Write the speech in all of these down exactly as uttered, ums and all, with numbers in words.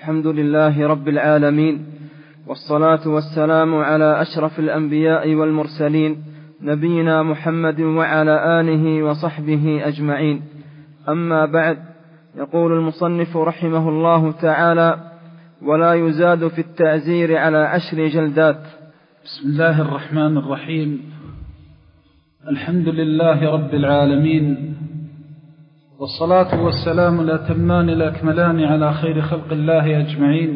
الحمد لله رب العالمين، والصلاة والسلام على أشرف الأنبياء والمرسلين، نبينا محمد وعلى آله وصحبه أجمعين. أما بعد، يقول المصنف رحمه الله تعالى: ولا يزاد في التعزير على عشر جلدات. بسم الله الرحمن الرحيم. الحمد لله رب العالمين، والصلاة والسلام الأتمان الأكملان على خير خلق الله أجمعين،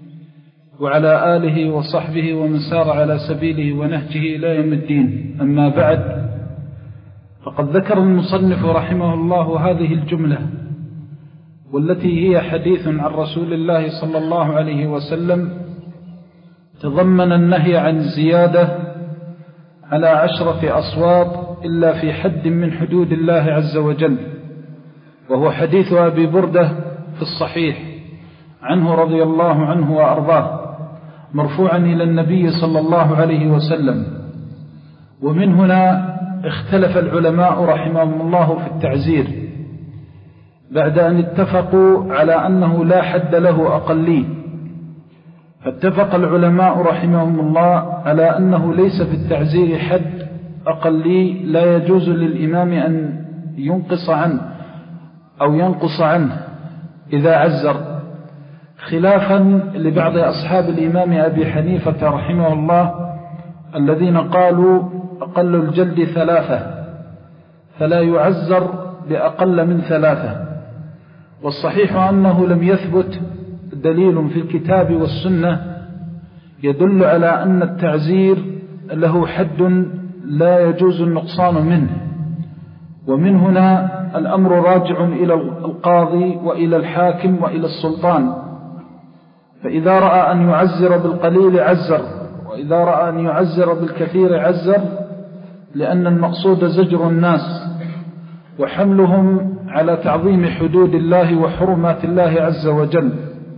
وعلى آله وصحبه ومن سار على سبيله ونهجه إلى يوم الدين. أما بعد، فقد ذكر المصنف رحمه الله هذه الجملة، والتي هي حديث عن رسول الله صلى الله عليه وسلم، تضمن النهي عن الزيادة على عشرة أصوات إلا في حد من حدود الله عز وجل، وهو حديث أبي بردة في الصحيح عنه رضي الله عنه وأرضاه، مرفوعا إلى النبي صلى الله عليه وسلم. ومن هنا اختلف العلماء رحمهم الله في التعزير، بعد أن اتفقوا على أنه لا حد له أقلي. فاتفق العلماء رحمهم الله على أنه ليس في التعزير حد أقلي لا يجوز للإمام أن ينقص عنه أو ينقص عنه إذا عزر، خلافا لبعض أصحاب الإمام أبي حنيفة رحمه الله الذين قالوا أقل الجلد ثلاثة، فلا يعزر بأقل من ثلاثة. والصحيح أنه لم يثبت دليل في الكتاب والسنة يدل على أن التعزير له حد لا يجوز النقصان منه. ومن هنا الأمر راجع إلى القاضي وإلى الحاكم وإلى السلطان، فإذا رأى أن يعزر بالقليل عزر، وإذا رأى أن يعزر بالكثير عزر، لأن المقصود زجر الناس وحملهم على تعظيم حدود الله وحرمات الله عز وجل،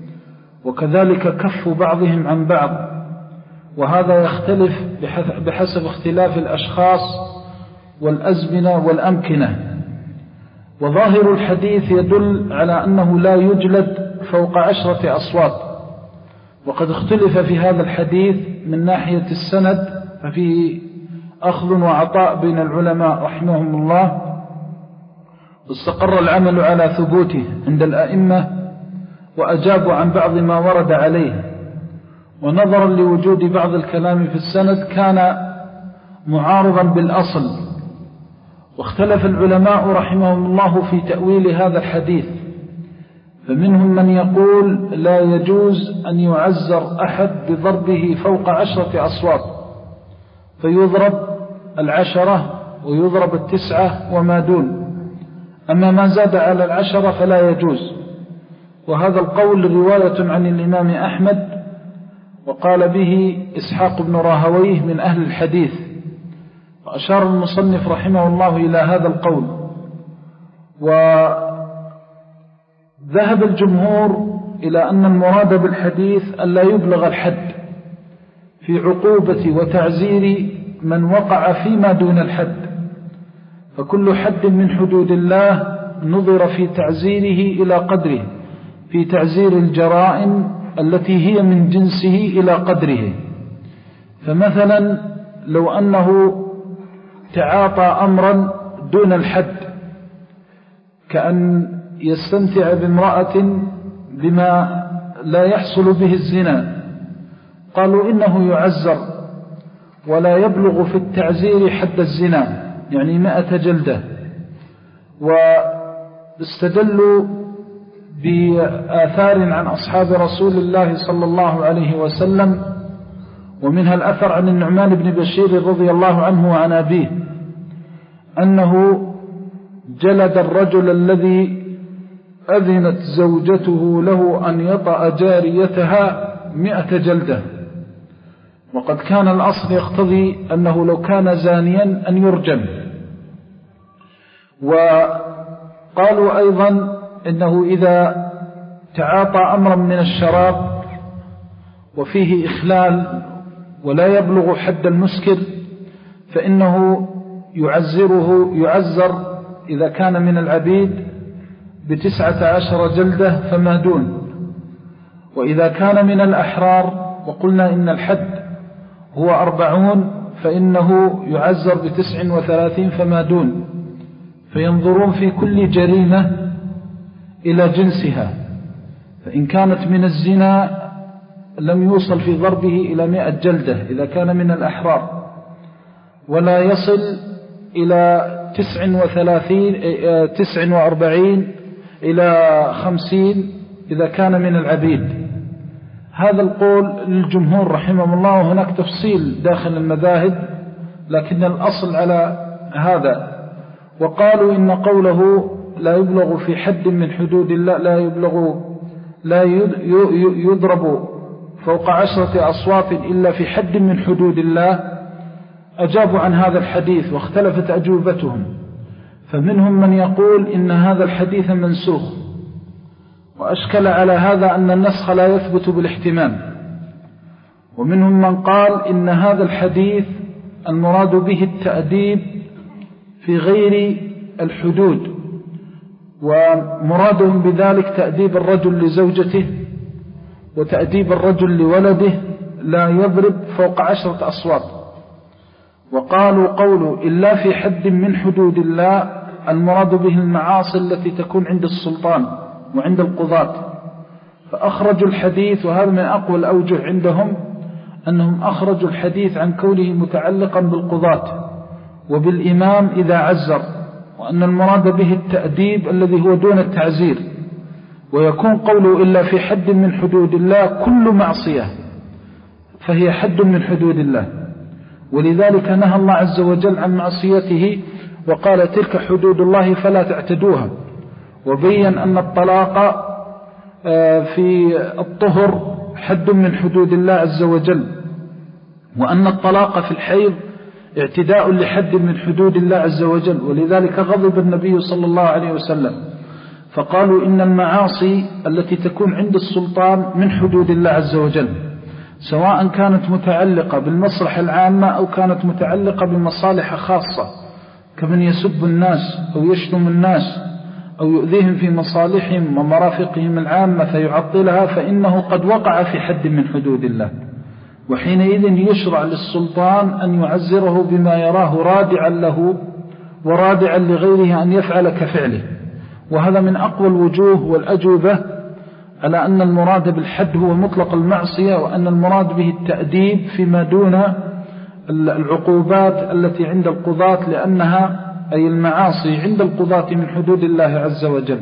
وكذلك كف بعضهم عن بعض. وهذا يختلف بحسب اختلاف الأشخاص والأزمنة والأمكنة. وظاهر الحديث يدل على أنه لا يجلد فوق عشرة أصوات، وقد اختلف في هذا الحديث من ناحية السند، ففيه أخذ وعطاء بين العلماء رحمهم الله، واستقر العمل على ثبوته عند الأئمة، وأجابوا عن بعض ما ورد عليه. ونظرا لوجود بعض الكلام في السند كان معارضا بالأصل، واختلف العلماء رحمهم الله في تأويل هذا الحديث. فمنهم من يقول لا يجوز أن يعزر أحد بضربه فوق عشرة أصوات، فيضرب العشرة ويضرب التسعة وما دون، أما ما زاد على العشرة فلا يجوز. وهذا القول رواية عن الإمام أحمد، وقال به إسحاق بن راهويه من أهل الحديث، وأشار المصنف رحمه الله إلى هذا القول. وذهب الجمهور إلى أن المراد بالحديث ألا يبلغ الحد في عقوبة وتعزير من وقع فيما دون الحد، فكل حد من حدود الله نظر في تعزيره إلى قدره، في تعزير الجرائم التي هي من جنسه إلى قدره. فمثلا لو أنه تعاطى أمرا دون الحد، كأن يستمتع بامرأة بما لا يحصل به الزنا، قالوا إنه يعزر ولا يبلغ في التعزير حد الزنا، يعني مئة جلدة. واستدلوا بآثار عن أصحاب رسول الله صلى الله عليه وسلم، ومنها الأثر عن النعمان بن بشير رضي الله عنه وعن أبيه أنه جلد الرجل الذي أذنت زوجته له أن يطأ جاريتها مئة جلدة، وقد كان الأصل يقتضي أنه لو كان زانيا أن يرجم. وقالوا أيضا إنه إذا تعاطى أمرا من الشراب وفيه إخلال ولا يبلغ حد المسكر، فإنه يعزره يعزر إذا كان من العبيد بتسعة عشر جلدة فما دون. وإذا كان من الأحرار وقلنا إن الحد هو أربعون فإنه يعزر بتسع وثلاثين فما دون، فينظرون في كل جريمة إلى جنسها، فإن كانت من الزنا لم يوصل في ضربه إلى مئة جلدة إذا كان من الأحرار، ولا يصل إلى تسع وثلاثين تسع وأربعين إلى خمسين إذا كان من العبيد. هذا القول للجمهور رحمه الله، وهناك تفصيل داخل المذاهب لكن الأصل على هذا. وقالوا إن قوله لا يبلغ في حد من حدود الله، لا يبلغ لا يضرب فوق عشرة أصوات إلا في حد من حدود الله، أجابوا عن هذا الحديث واختلفت أجوبتهم، فمنهم من يقول إن هذا الحديث منسوخ، وأشكل على هذا أن النسخ لا يثبت بالاحتمال، ومنهم من قال إن هذا الحديث المراد به التأديب في غير الحدود، ومرادهم بذلك تأديب الرجل لزوجته وتأديب الرجل لولده، لا يضرب فوق عشرة أصوات. وقالوا قولوا إلا في حد من حدود الله المراد به المعاصي التي تكون عند السلطان وعند القضاة، فأخرجوا الحديث، وهذا من أقوى الأوجه عندهم أنهم أخرجوا الحديث عن كونه متعلقا بالقضاة وبالإمام إذا عزر، وأن المراد به التأديب الذي هو دون التعزير، ويكون قوله إلا في حد من حدود الله كل معصية فهي حد من حدود الله، ولذلك نهى الله عز وجل عن معصيته وقال تلك حدود الله فلا تعتدوها، وبين أن الطلاق في الطهر حد من حدود الله عز وجل، وأن الطلاق في الحيض اعتداء لحد من حدود الله عز وجل، ولذلك غضب النبي صلى الله عليه وسلم، فقالوا إن المعاصي التي تكون عند السلطان من حدود الله عز وجل، سواء كانت متعلقة بالمصلحة العامة أو كانت متعلقة بمصالح خاصة، كمن يسب الناس أو يشتم الناس أو يؤذيهم في مصالحهم ومرافقهم العامة فيعطلها، فإنه قد وقع في حد من حدود الله، وحينئذ يشرع للسلطان أن يعزره بما يراه رادعا له ورادعا لغيره أن يفعل كفعله. وهذا من أقوى الوجوه والأجوبة على أن المراد بالحد هو مطلق المعصية، وأن المراد به التأديب فيما دون العقوبات التي عند القضاة، لأنها أي المعاصي عند القضاة من حدود الله عز وجل.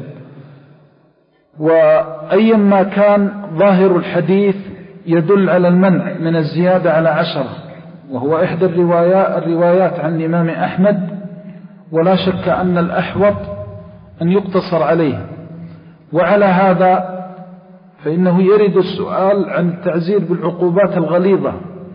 وأيما كان ظاهر الحديث يدل على المنع من الزيادة على عشرة، وهو إحدى الروايات, الروايات عن الإمام أحمد، ولا شك أن الأحوط أن يقتصر عليه. وعلى هذا فإنه يرد السؤال عن التعزير بالعقوبات الغليظة،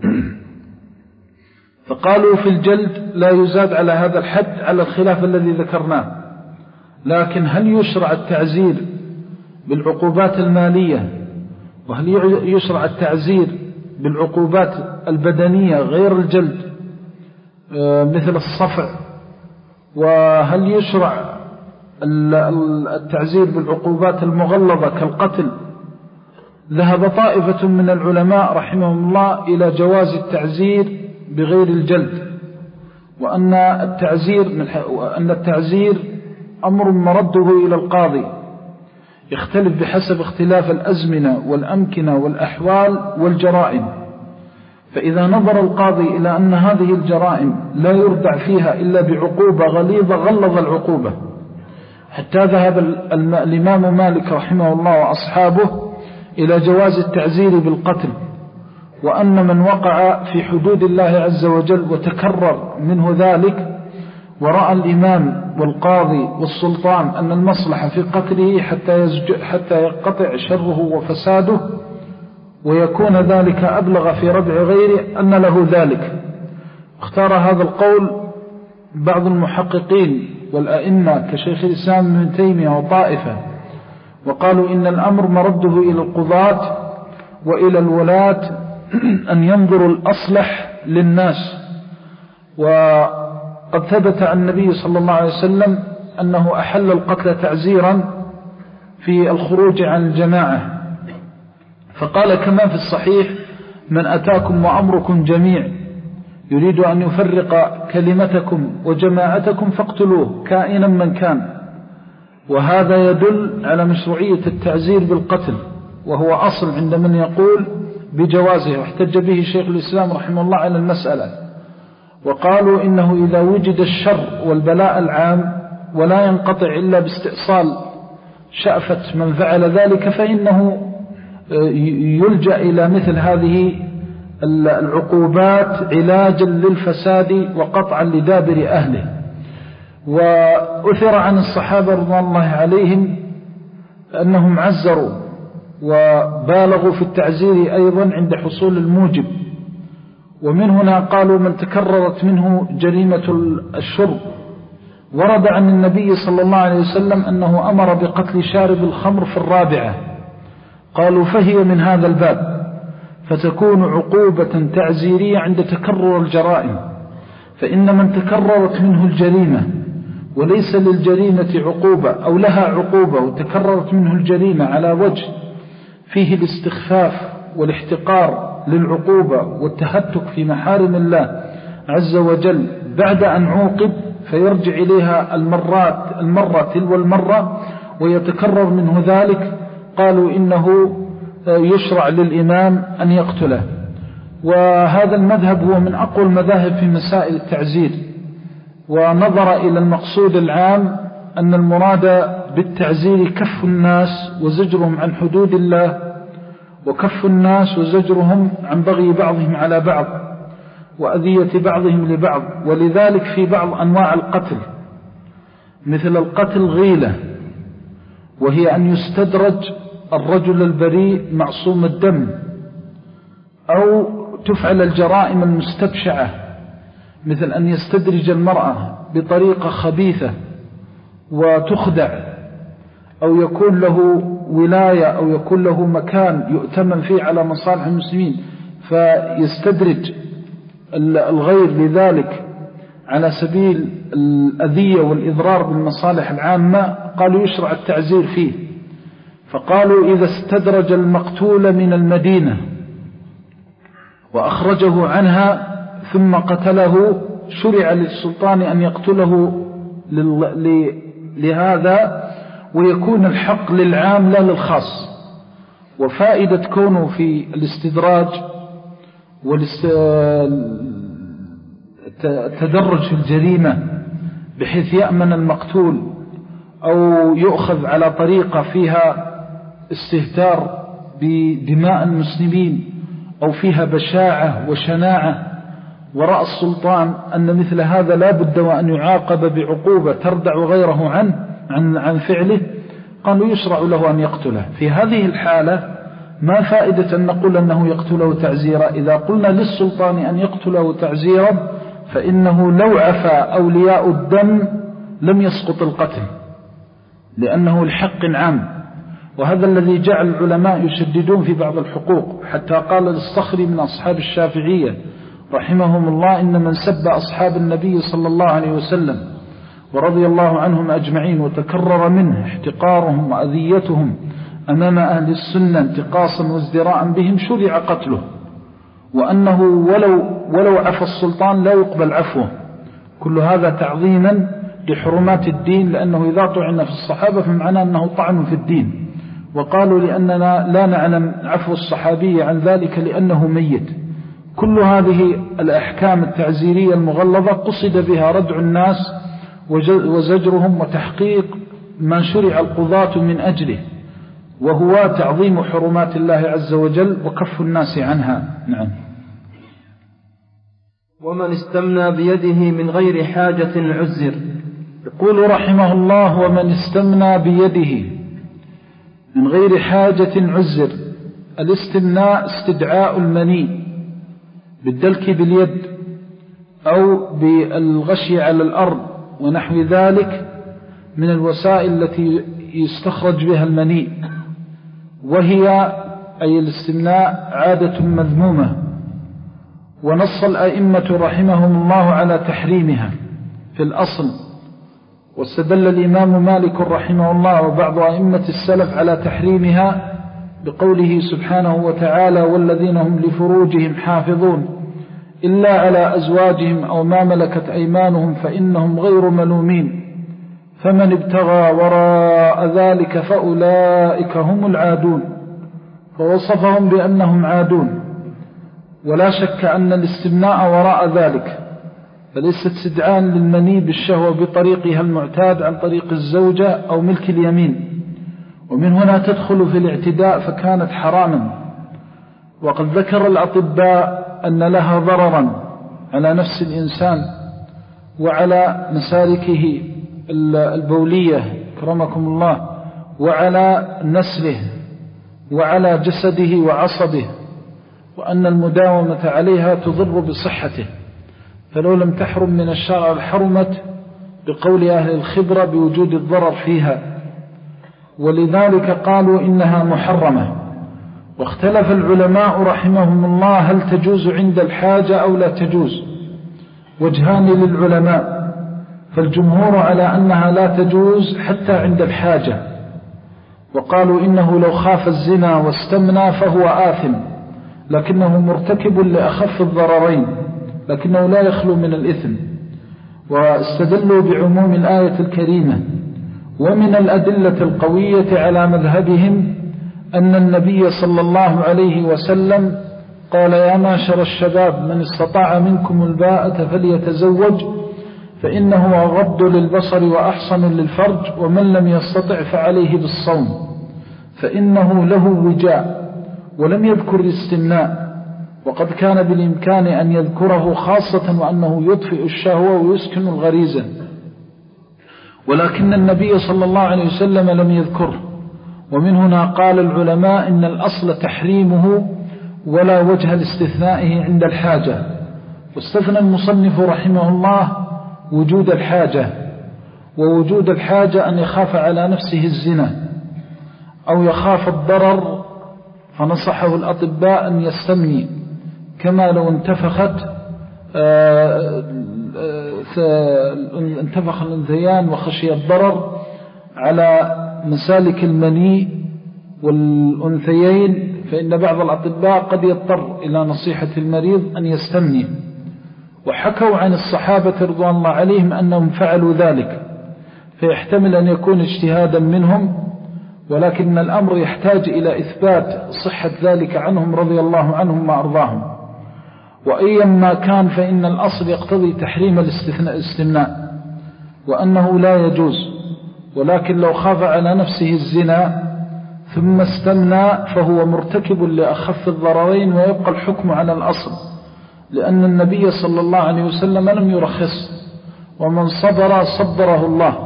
فقالوا في الجلد لا يزاد على هذا الحد على الخلاف الذي ذكرناه، لكن هل يشرع التعزير بالعقوبات المالية، وهل يشرع التعزير بالعقوبات البدنية غير الجلد مثل الصفع، وهل يشرع التعزير بالعقوبات المغلظة كالقتل؟ ذهب طائفة من العلماء رحمهم الله إلى جواز التعزير بغير الجلد، وأن التعزير, وأن التعزير أمر مرده إلى القاضي، يختلف بحسب اختلاف الأزمنة والأمكنة والأحوال والجرائم، فإذا نظر القاضي إلى أن هذه الجرائم لا يردع فيها إلا بعقوبة غليظة غلظ العقوبة، حتى ذهب الإمام مالك رحمه الله وأصحابه إلى جواز التعزير بالقتل، وأن من وقع في حدود الله عز وجل وتكرر منه ذلك، ورأى الإمام والقاضي والسلطان أن المصلحة في قتله حتى, حتى يقطع شره وفساده ويكون ذلك أبلغ في ردع غيره، أن له ذلك. اختار هذا القول بعض المحققين والأئمة كشيخ الإسلام ابن تيمية وطائفة، وقالوا إن الأمر مرده إلى القضاة وإلى الولاة أن ينظروا الأصلح للناس. وقد ثبت عن النبي صلى الله عليه وسلم أنه أحل القتل تعزيرا في الخروج عن الجماعة، فقال كما في الصحيح: من أتاكم وأمركم جميع يريد أن يفرق كلمتكم وجماعتكم فاقتلوه كائنا من كان. وهذا يدل على مشروعية التعزير بالقتل، وهو أصل عند من يقول بجوازه، واحتج به شيخ الإسلام رحمه الله على المسألة. وقالوا إنه إذا وجد الشر والبلاء العام ولا ينقطع إلا باستئصال شأفة من فعل ذلك، فإنه يلجأ إلى مثل هذه العقوبات علاجا للفساد وقطعا لدابر أهله. وأثر عن الصحابة رضي الله عليهم أنهم عزروا وبالغوا في التعزير أيضا عند حصول الموجب. ومن هنا قالوا: من تكررت منه جريمة الشرب. ورد عن النبي صلى الله عليه وسلم أنه أمر بقتل شارب الخمر في الرابعة. قالوا: فهي من هذا الباب، فتكون عقوبة تعزيرية عند تكرر الجرائم. فإن من تكررت منه الجريمة وليس للجريمة عقوبة أو لها عقوبة وتكررت منه الجريمة على وجه فيه الاستخفاف والاحتقار للعقوبة والتهتك في محارم الله عز وجل بعد أن عوقب، فيرجع إليها المرات المرة تلو المرة ويتكرر منه ذلك، قالوا إنه يشرع للإمام أن يقتله. وهذا المذهب هو من أقوى المذاهب في مسائل التعزير، ونظر إلى المقصود العام أن المراد بالتعزير كف الناس وزجرهم عن حدود الله، وكف الناس وزجرهم عن بغي بعضهم على بعض وأذية بعضهم لبعض. ولذلك في بعض أنواع القتل مثل القتل غيلة، وهي أن يستدرج الرجل البريء معصوم الدم، أو تفعل الجرائم المستبشعة مثل أن يستدرج المرأة بطريقة خبيثة وتخدع، أو يكون له ولاية أو يكون له مكان يؤتمن فيه على مصالح المسلمين فيستدرج الغير لذلك على سبيل الأذية والإضرار بالمصالح العامة. قالوا يشرع التعزير فيه. فقالوا إذا استدرج المقتول من المدينة وأخرجه عنها ثم قتله شرع للسلطان أن يقتله لهذا، ويكون الحق للعام لا للخاص. وفائدة كونه في الاستدراج والتدرج في الجريمة بحيث يأمن المقتول أو يؤخذ على طريقة فيها استهتار بدماء المسلمين أو فيها بشاعة وشناعة وراء السلطان، أن مثل هذا لا بد وأن يعاقب بعقوبة تردع غيره عنه عن, عن فعله. قالوا يشرع له أن يقتله. في هذه الحالة ما فائدة أن نقول أنه يقتله تعزيرا؟ إذا قلنا للسلطان أن يقتله تعزيرا فإنه لو عفى أولياء الدم لم يسقط القتل، لأنه الحق عام. وهذا الذي جعل العلماء يشددون في بعض الحقوق، حتى قال للصخري من أصحاب الشافعية رحمهم الله: إن من سب أصحاب النبي صلى الله عليه وسلم ورضي الله عنهم أجمعين وتكرر منه احتقارهم وأذيتهم أمام أهل السنة انتقاصا وازدراء بهم شرع قتله، وأنه ولو, ولو عفى السلطان لا يقبل عفوه. كل هذا تعظيما لحرمات الدين، لأنه إذا طعن في الصحابة فمعنى أنه طعن في الدين. وقالوا لأننا لا نعلم عفو الصحابي عن ذلك لأنه ميت. كل هذه الأحكام التعزيرية المغلظة قصد بها ردع الناس وزجرهم وتحقيق ما شرع القضاة من أجله، وهو تعظيم حرمات الله عز وجل وكف الناس عنها. نعم. ومن استمنى بيده من غير حاجة عزر. يقول رحمه الله: ومن استمنى بيده من غير حاجة عزر. الاستمناء استدعاء المني بالدلك باليد أو بالغشي على الأرض ونحو ذلك من الوسائل التي يستخرج بها المني، وهي أي الاستمناء عادة مذمومة، ونص الأئمة رحمهم الله على تحريمها في الأصل. واستدل الإمام مالك رحمه الله وبعض أئمة السلف على تحريمها بقوله سبحانه وتعالى والذين هم لفروجهم حافظون إلا على أزواجهم أو ما ملكت أيمانهم فإنهم غير ملومين فمن ابتغى وراء ذلك فأولئك هم العادون. فوصفهم بأنهم عادون، ولا شك أن الاستمناء وراء ذلك فليس استدعاء للمني بالشهوة بطريقها المعتاد عن طريق الزوجة أو ملك اليمين، ومن هنا تدخل في الاعتداء فكانت حراما. وقد ذكر الأطباء أن لها ضررا على نفس الإنسان وعلى مسالكه البولية كرمكم الله، وعلى نسله، وعلى جسده وعصبه، وأن المداومة عليها تضر بصحته، فلو لم تحرم من الشرع الحرمت بقول أهل الخبرة بوجود الضرر فيها، ولذلك قالوا إنها محرمة. واختلف العلماء رحمهم الله هل تجوز عند الحاجة أو لا تجوز، وجهان للعلماء، فالجمهور على أنها لا تجوز حتى عند الحاجة، وقالوا إنه لو خاف الزنا واستمنى فهو آثم لكنه مرتكب لأخف الضررين لكنه لا يخلو من الإثم. واستدلوا بعموم الآية الكريمة. ومن الأدلة القوية على مذهبهم أن النبي صلى الله عليه وسلم قال يا معشر الشباب من استطاع منكم الباءة فليتزوج فإنه أغض للبصر وأحصن للفرج ومن لم يستطع فعليه بالصوم فإنه له وجاء، ولم يذكر الاستمناء، وقد كان بالإمكان أن يذكره خاصة وأنه يطفئ الشهوة ويسكن الغريزة، ولكن النبي صلى الله عليه وسلم لم يذكره. ومن هنا قال العلماء إن الأصل تحريمه ولا وجه لاستثنائه عند الحاجة. واستثنى المصنف رحمه الله وجود الحاجة، ووجود الحاجة أن يخاف على نفسه الزنا أو يخاف الضرر، فنصحه الأطباء أن يستمني كما لو انتفخت انتفخ الأنثيان وخشي الضرر على مسالك المني والأنثيين، فإن بعض الأطباء قد يضطر إلى نصيحة المريض أن يستمني. وحكوا عن الصحابة رضوان الله عليهم أنهم فعلوا ذلك، فيحتمل أن يكون اجتهادا منهم، ولكن الأمر يحتاج إلى إثبات صحة ذلك عنهم رضي الله عنهم وأرضاهم. وأيما كان فإن الأصل يقتضي تحريم الاستثناء وأنه لا يجوز، ولكن لو خاف على نفسه الزنا ثم استمنى فهو مرتكب لأخف الضررين ويبقى الحكم على الأصل، لأن النبي صلى الله عليه وسلم لم يرخص، ومن صبر صبره الله.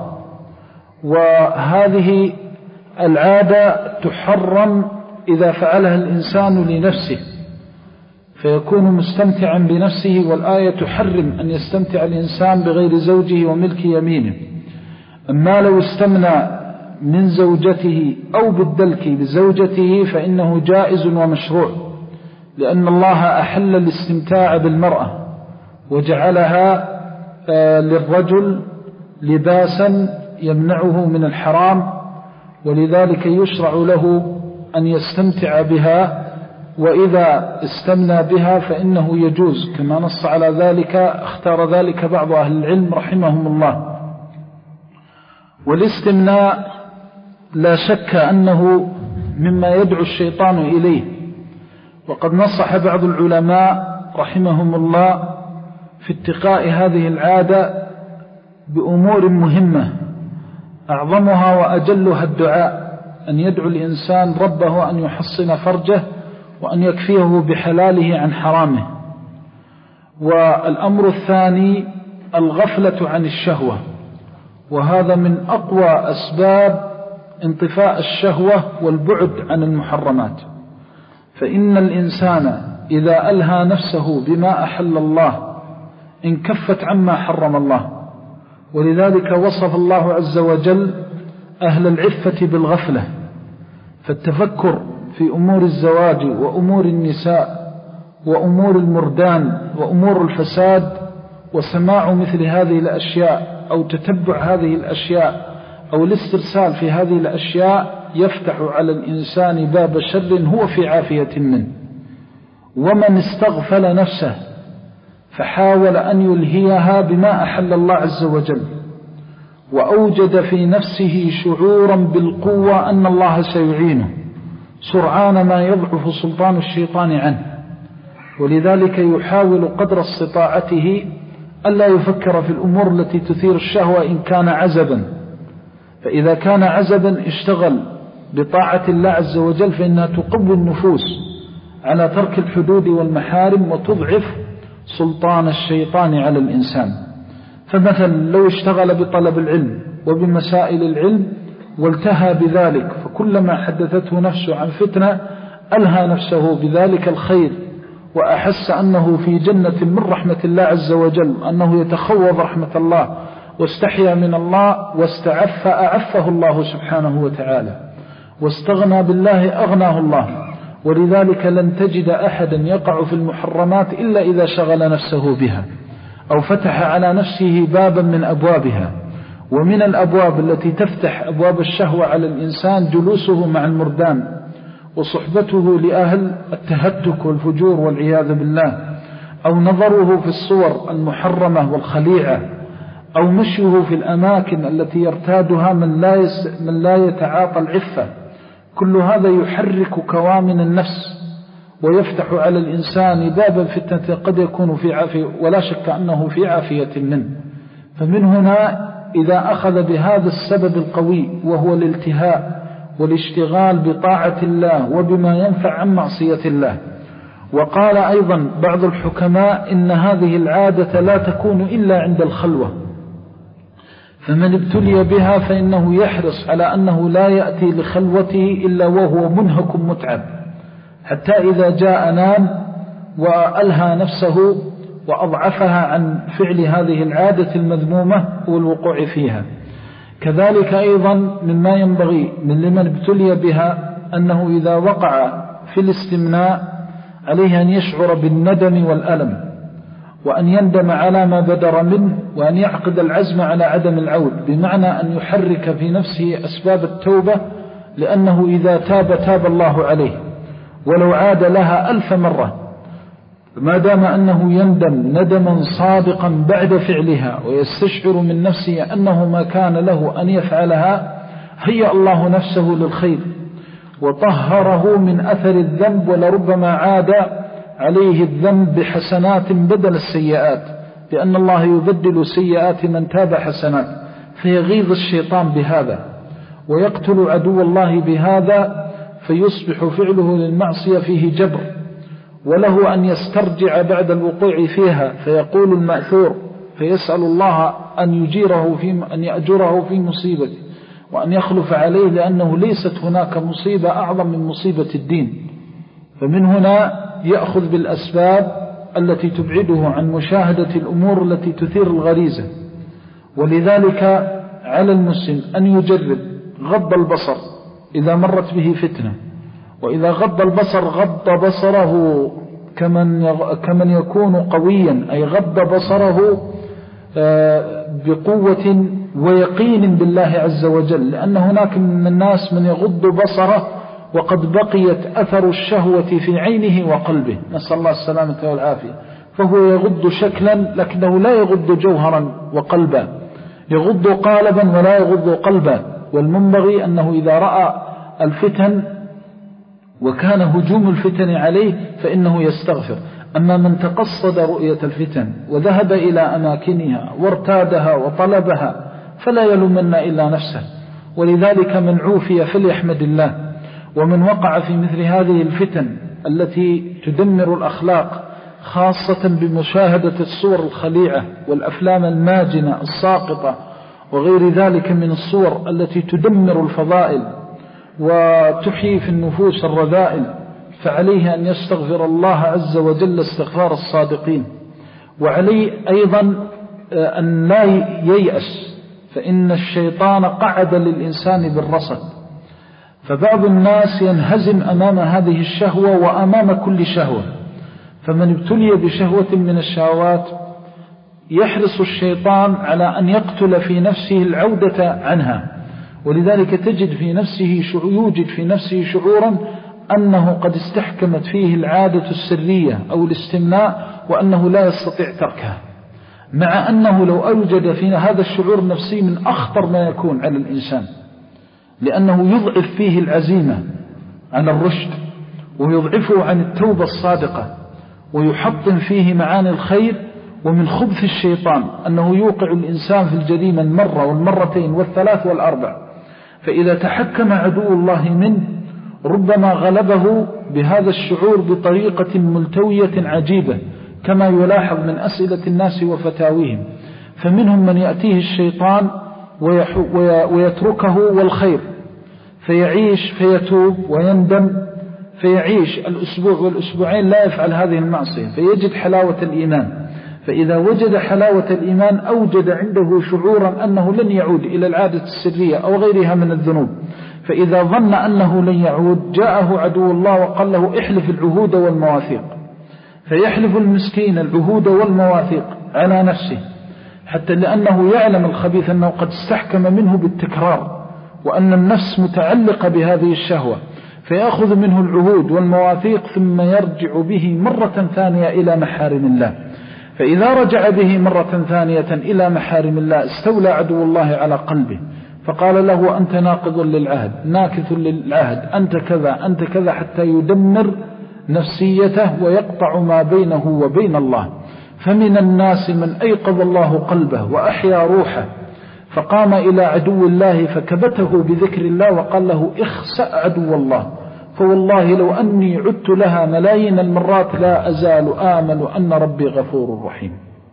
وهذه العادة تحرم إذا فعلها الإنسان لنفسه فيكون مستمتعا بنفسه، والآية تحرم أن يستمتع الإنسان بغير زوجه وملك يمينه. أما لو استمنى من زوجته أو بالدلك بزوجته فإنه جائز ومشروع، لأن الله أحل الاستمتاع بالمرأة وجعلها للرجل لباسا يمنعه من الحرام، ولذلك يشرع له أن يستمتع بها، وإذا استمنى بها فإنه يجوز، كما نص على ذلك اختار ذلك بعض أهل العلم رحمهم الله. والاستمناء لا شك أنه مما يدعو الشيطان إليه، وقد نصح بعض العلماء رحمهم الله في اتقاء هذه العادة بأمور مهمة، أعظمها وأجلها الدعاء، أن يدعو الإنسان ربه أن يحصن فرجه وأن يكفيه بحلاله عن حرامه. والأمر الثاني الغفلة عن الشهوة، وهذا من أقوى أسباب انطفاء الشهوة والبعد عن المحرمات. فإن الإنسان إذا ألهى نفسه بما أحل الله انكفت عما حرم الله، ولذلك وصف الله عز وجل أهل العفة بالغفلة، فالتفكر في أمور الزواج وأمور النساء وأمور المردان وأمور الفساد وسماع مثل هذه الأشياء أو تتبع هذه الأشياء أو الاسترسال في هذه الأشياء يفتح على الإنسان باب شر هو في عافية منه. ومن استغفل نفسه فحاول أن يلهيها بما أحل الله عز وجل، وأوجد في نفسه شعورا بالقوة أن الله سيعينه، سرعان ما يضعف سلطان الشيطان عنه، ولذلك يحاول قدر استطاعته ألا يفكر في الأمور التي تثير الشهوة إن كان عزبا. فإذا كان عزبا اشتغل بطاعة الله عز وجل، فإنها تقوي النفوس على ترك الحدود والمحارم وتضعف سلطان الشيطان على الإنسان. فمثلا لو اشتغل بطلب العلم وبمسائل العلم والتهى بذلك، فكلما حدثته نفسه عن فتنة ألهى نفسه بذلك الخير، وأحس أنه في جنة من رحمة الله عز وجل، أنه يتخوض رحمة الله واستحيا من الله واستعف أعفه الله سبحانه وتعالى، واستغنى بالله أغناه الله. ولذلك لن تجد أحدا يقع في المحرمات إلا إذا شغل نفسه بها أو فتح على نفسه بابا من أبوابها. ومن الأبواب التي تفتح أبواب الشهوة على الإنسان جلوسه مع المردان وصحبته لأهل التهتك والفجور والعياذ بالله، أو نظره في الصور المحرمة والخليعة، أو مشيه في الأماكن التي يرتادها من لا, يس من لا يتعاطى العفة. كل هذا يحرك كوامن النفس ويفتح على الإنسان باب الفتنة قد يكون في عافية، ولا شك أنه في عافية منه. فمن هنا إذا أخذ بهذا السبب القوي وهو الالتهاء والاشتغال بطاعة الله وبما ينفع عن معصية الله. وقال أيضا بعض الحكماء إن هذه العادة لا تكون إلا عند الخلوة، فمن ابتلي بها فإنه يحرص على أنه لا يأتي لخلوته إلا وهو منهك متعب، حتى إذا جاء نام وألهى نفسه وأضعفها عن فعل هذه العادة المذمومة والوقوع فيها. كذلك أيضا مما ينبغي من لمن ابتلي بها أنه إذا وقع في الاستمناء عليه أن يشعر بالندم والألم، وأن يندم على ما بدر منه، وأن يعقد العزم على عدم العود، بمعنى أن يحرك في نفسه أسباب التوبة، لأنه إذا تاب تاب الله عليه ولو عاد لها ألف مرة، ما دام أنه يندم ندما صادقا بعد فعلها ويستشعر من نفسه أنه ما كان له أن يفعلها، هيأ الله نفسه للخير وطهره من أثر الذنب، ولربما عاد عليه الذنب بحسنات بدل السيئات، لأن الله يبدل سيئات من تاب حسنات. فيغيظ الشيطان بهذا ويقتل عدو الله بهذا، فيصبح فعله للمعصية فيه جبر، وله أن يسترجع بعد الوقوع فيها فيقول المأثور، فيسأل الله أن يجيره في أن يأجره في مصيبته وأن يخلف عليه، لأنه ليست هناك مصيبة أعظم من مصيبة الدين. فمن هنا يأخذ بالأسباب التي تبعده عن مشاهدة الأمور التي تثير الغريزة. ولذلك على المسلم أن يجرب غض البصر إذا مرت به فتنة، وإذا غض البصر غض بصره كمن كمن يكون قويا، أي غض بصره بقوة ويقين بالله عز وجل، لأن هناك من الناس من يغض بصره وقد بقيت أثر الشهوة في عينه وقلبه، نسأل الله السلامة والعافية، فهو يغض شكلا لكنه لا يغض جوهرا وقلبا، يغض قالبا ولا يغض قلبا. والمنبغي أنه إذا رأى الفتن وكان هجوم الفتن عليه فإنه يستغفر. أما من تقصد رؤية الفتن وذهب إلى أماكنها وارتادها وطلبها فلا يلومن إلا نفسه. ولذلك من عوفي فليحمد الله، ومن وقع في مثل هذه الفتن التي تدمر الأخلاق، خاصة بمشاهدة الصور الخليعة والأفلام الماجنة الساقطة وغير ذلك من الصور التي تدمر الفضائل وتحيي في النفوس الرذائل، فعليه أن يستغفر الله عز وجل استغفار الصادقين. وعليه أيضا أن لا ييأس، فإن الشيطان قعد للإنسان بالرصد، فبعض الناس ينهزم أمام هذه الشهوة وأمام كل شهوة. فمن ابتلي بشهوة من الشهوات يحرص الشيطان على أن يقتل في نفسه العودة عنها، ولذلك تجد في نفسه يوجد في نفسه شعورا أنه قد استحكمت فيه العادة السرية أو الاستمناء وأنه لا يستطيع تركها، مع أنه لو أوجد فينا هذا الشعور النفسي من أخطر ما يكون على الإنسان، لأنه يضعف فيه العزيمة على الرشد ويضعفه عن التوبة الصادقة ويحطم فيه معاني الخير. ومن خبث الشيطان أنه يوقع الإنسان في الجريمة المرة والمرتين والثلاث والأربع، فإذا تحكم عدو الله منه ربما غلبه بهذا الشعور بطريقة ملتوية عجيبة، كما يلاحظ من أسئلة الناس وفتاويهم. فمنهم من يأتيه الشيطان ويتركه والخير، فيعيش فيتوب ويندم، فيعيش الأسبوع والأسبوعين لا يفعل هذه المعصية، فيجد حلاوة الإيمان. فإذا وجد حلاوة الإيمان أوجد عنده شعورا أنه لن يعود إلى العادة السرية أو غيرها من الذنوب. فإذا ظن أنه لن يعود جاءه عدو الله وقال له احلف العهود والمواثيق، فيحلف المسكين العهود والمواثيق على نفسه، حتى لأنه يعلم الخبيث أنه قد استحكم منه بالتكرار وأن النفس متعلقة بهذه الشهوة، فيأخذ منه العهود والمواثيق ثم يرجع به مرة ثانية إلى محارم الله. فإذا رجع به مرة ثانية إلى محارم الله استولى عدو الله على قلبه، فقال له أنت ناقض للعهد، ناكث للعهد، أنت كذا أنت كذا، حتى يدمر نفسيته ويقطع ما بينه وبين الله. فمن الناس من أيقظ الله قلبه وأحيا روحه فقام إلى عدو الله فكبته بذكر الله وقال له اخسأ عدو الله، فوالله لو أني عدت لها ملايين المرات لا أزال آمل أن ربي غفور رحيم.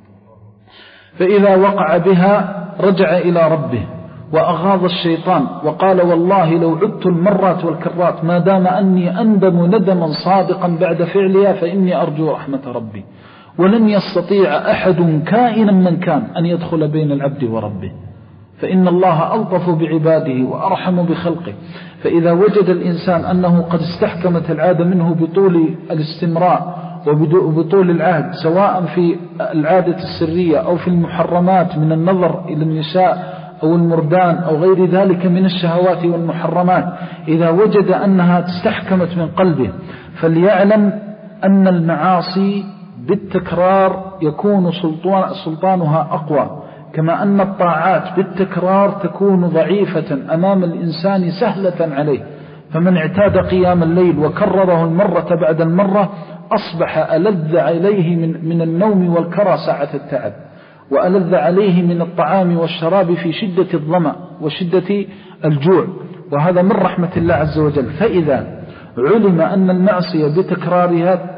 فإذا وقع بها رجع إلى ربه وأغاض الشيطان وقال والله لو عدت المرات والكرات ما دام أني أندم ندما صادقا بعد فعلها فإني أرجو رحمة ربي. ولن يستطيع أحد كائنا من كان أن يدخل بين العبد وربه، فإن الله ألطف بعباده وأرحم بخلقه. فإذا وجد الإنسان أنه قد استحكمت العادة منه بطول الاستمراء وبطول العهد، سواء في العادة السرية أو في المحرمات من النظر إلى النساء أو المردان أو غير ذلك من الشهوات والمحرمات، إذا وجد أنها تستحكمت من قلبه فليعلم أن المعاصي بالتكرار يكون سلطانها أقوى، كما أن الطاعات بالتكرار تكون ضعيفة أمام الإنسان سهلة عليه. فمن اعتاد قيام الليل وكرره المرة بعد المرة أصبح ألذ عليه من, من النوم والكرى ساعة التعب، وألذ عليه من الطعام والشراب في شدة الظمأ وشدة الجوع، وهذا من رحمة الله عز وجل. فإذا علم أن المعصية بتكرارها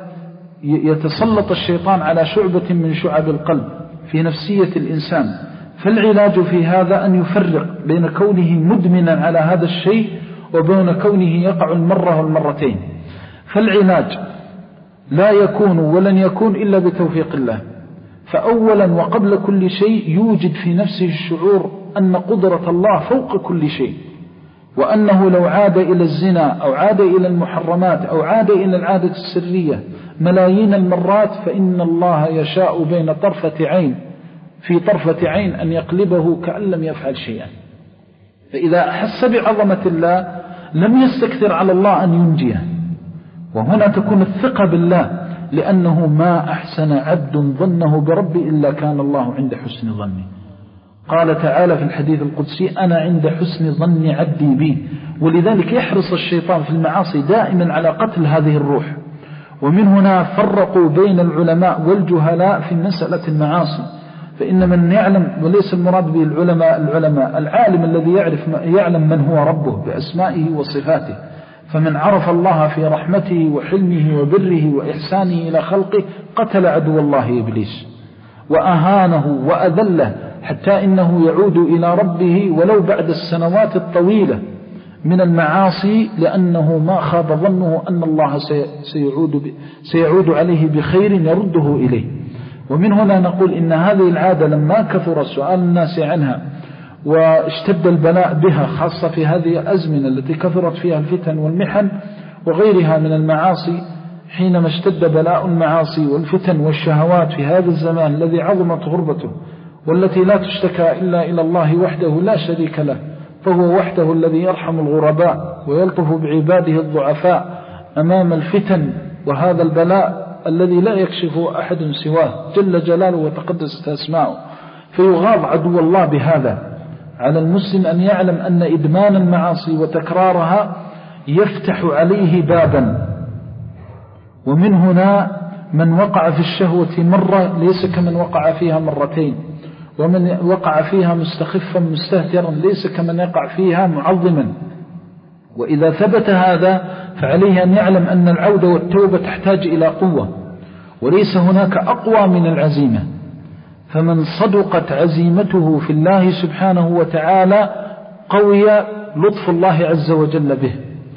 يتسلط الشيطان على شعبة من شعب القلب في نفسية الإنسان، فالعلاج في هذا أن يفرق بين كونه مدمنا على هذا الشيء وبين كونه يقع المرة والمرتين. فالعلاج لا يكون ولن يكون إلا بتوفيق الله. فأولا وقبل كل شيء يوجد في نفسه الشعور أن قدرة الله فوق كل شيء، وأنه لو عاد إلى الزنا أو عاد إلى المحرمات أو عاد إلى العادة السرية ملايين المرات فإن الله يشاء بين طرفة عين في طرفة عين أن يقلبه كأن لم يفعل شيئا. فإذا أحس بعظمة الله لم يستكثر على الله أن ينجيه. وهنا تكون الثقة بالله، لأنه ما أحسن عبد ظنه بربي إلا كان الله عند حسن ظنه. قال تعالى في الحديث القدسي أنا عند حسن ظن عبدي بي. ولذلك يحرص الشيطان في المعاصي دائما على قتل هذه الروح. ومن هنا فرقوا بين العلماء والجهلاء في مسألة المعاصي، فإن من يعلم، وليس المراد به العلماء العلماء العالم الذي يعرف يعلم من هو ربه بأسمائه وصفاته، فمن عرف الله في رحمته وحلمه وبره وإحسانه إلى خلقه قتل عدو الله إبليس وأهانه وأذله، حتى إنه يعود إلى ربه ولو بعد السنوات الطويلة من المعاصي، لأنه ما خاب ظنه أن الله سيعود, سيعود عليه بخير يرده إليه. ومن هنا نقول إن هذه العادة لما كثر سؤال الناس عنها واشتد البلاء بها، خاصة في هذه الأزمنة التي كثرت فيها الفتن والمحن وغيرها من المعاصي، حينما اشتد بلاء المعاصي والفتن والشهوات في هذا الزمان الذي عظمت غربته والتي لا تشتكى إلا إلى الله وحده لا شريك له، فهو وحده الذي يرحم الغرباء ويلطف بعباده الضعفاء أمام الفتن وهذا البلاء الذي لا يكشفه أحد سواه جل جلاله وتقدست أسماؤه. فيغاض عدو الله بهذا. على المسلم أن يعلم أن إدمان المعاصي وتكرارها يفتح عليه بابا، ومن هنا من وقع في الشهوة مرة ليس كمن وقع فيها مرتين، ومن وقع فيها مستخفا مستهترا ليس كمن يقع فيها معظما. وإذا ثبت هذا فعليه أن يعلم أن العودة والتوبة تحتاج إلى قوة، وليس هناك أقوى من العزيمة. فمن صدقت عزيمته في الله سبحانه وتعالى قوي لطف الله عز وجل به.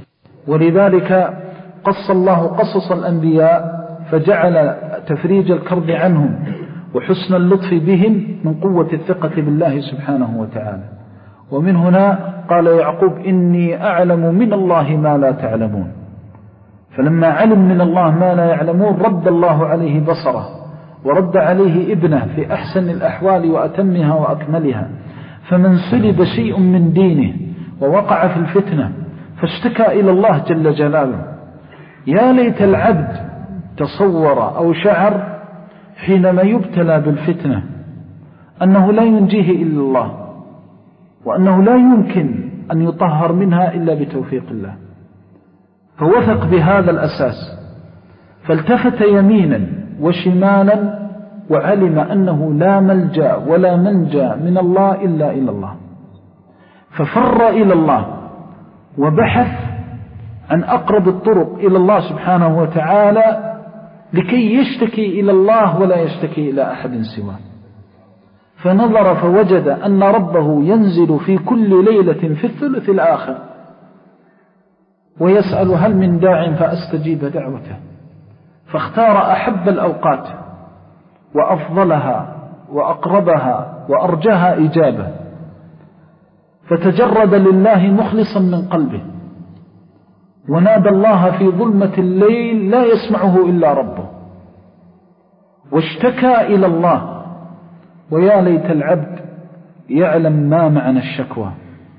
ولذلك قص الله قصص الأنبياء فجعل تفريج الكرب عنهم وحسن اللطف بهم من قوة الثقة بالله سبحانه وتعالى. ومن هنا قال يعقوب إني أعلم من الله ما لا تعلمون. فلما علم من الله ما لا يعلمون رد الله عليه بصره ورد عليه ابنه في أحسن الأحوال وأتمها وأكملها. فمن سلب شيء من دينه ووقع في الفتنة فاشتكى إلى الله جل جلاله، يا ليت العبد تصور أو شعر حينما يبتلى بالفتنة أنه لا ينجيه إلا الله، وأنه لا يمكن أن يطهر منها إلا بتوفيق الله، فوثق بهذا الأساس فالتفت يمينا وشمالا وعلم أنه لا ملجأ ولا منجا من الله إلا إلى الله، ففر إلى الله وبحث عن أقرب الطرق إلى الله سبحانه وتعالى لكي يشتكي إلى الله ولا يشتكي إلى أحد سواه. فنظر فوجد أن ربه ينزل في كل ليلة في الثلث الآخر ويسأل هل من داع فأستجيب دعوته، فاختار أحب الأوقات وأفضلها وأقربها وأرجاها إجابة، فتجرد لله مخلصا من قلبه ونادى الله في ظلمة الليل لا يسمعه إلا ربه، واشتكى إلى الله. ويا ليت العبد يعلم ما معنى الشكوى،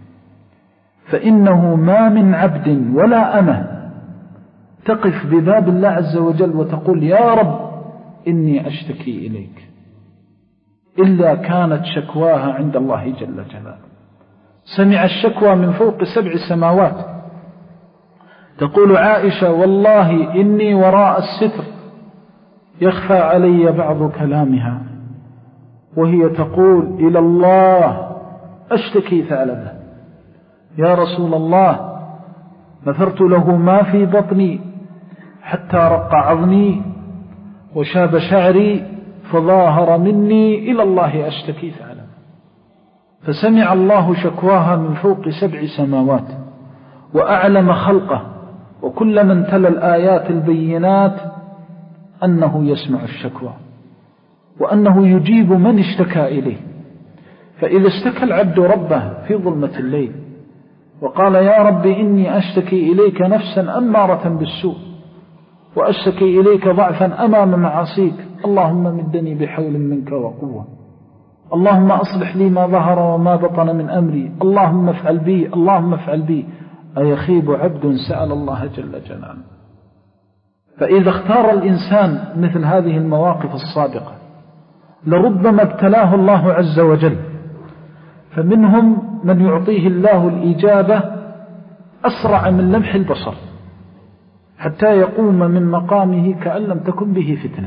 فإنه ما من عبد ولا أمة تقف بباب الله عز وجل وتقول يا رب إني أشتكي إليك إلا كانت شكواها عند الله جل جلاله. سمع الشكوى من فوق سبع سماوات. تقول عائشة والله إني وراء الستر يخفى علي بعض كلامها، وهي تقول إلى الله أشتكي ثعلبة، يا رسول الله نثرت له ما في بطني حتى رق عظمي وشاب شعري فظاهر مني إلى الله أشتكي ثعلبة. فسمع الله شكواها من فوق سبع سماوات وأعلم خلقه وكل من تلا الآيات البينات أنه يسمع الشكوى وأنه يجيب من اشتكى إليه. فإذا اشتكى العبد ربه في ظلمة الليل وقال يا رب إني أشتكي إليك نفسا أمارة بالسوء وأشتكي إليك ضعفا أمام معاصيك، اللهم مدني بحول منك وقوة، اللهم أصلح لي ما ظهر وما بطن من أمري، اللهم افعل بي اللهم افعل بي، أيخيب عبد سأل الله جل جلاله. فإذا اختار الإنسان مثل هذه المواقف الصادقة لربما ابتلاه الله عز وجل. فمنهم من يعطيه الله الإجابة أسرع من لمح البصر حتى يقوم من مقامه كأن لم تكن به فتنة،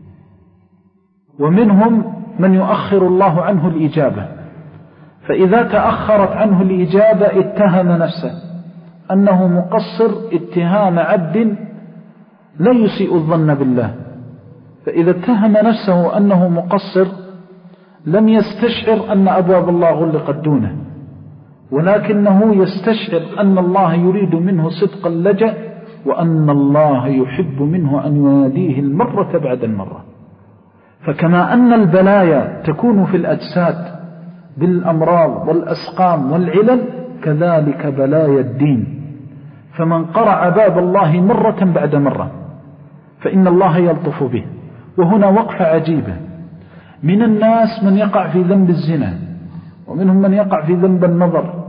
ومنهم من يؤخر الله عنه الإجابة، فإذا تأخرت عنه الإجابة اتهم نفسه أنه مقصر اتهام عبد لا يسيء الظن بالله. فإذا اتهم نفسه أنه مقصر لم يستشعر أن أبواب الله غلقت دونه، ولكنه يستشعر أن الله يريد منه صدق اللجأ وأن الله يحب منه أن يناديه المرة بعد المرة. فكما أن البلايا تكون في الأجساد بالأمراض والأسقام والعلل كذلك بلايا الدين. فمن قرع باب الله مرة بعد مرة فإن الله يلطف به. وهنا وقفة عجيبة، من الناس من يقع في ذنب الزنا، ومنهم من يقع في ذنب النظر،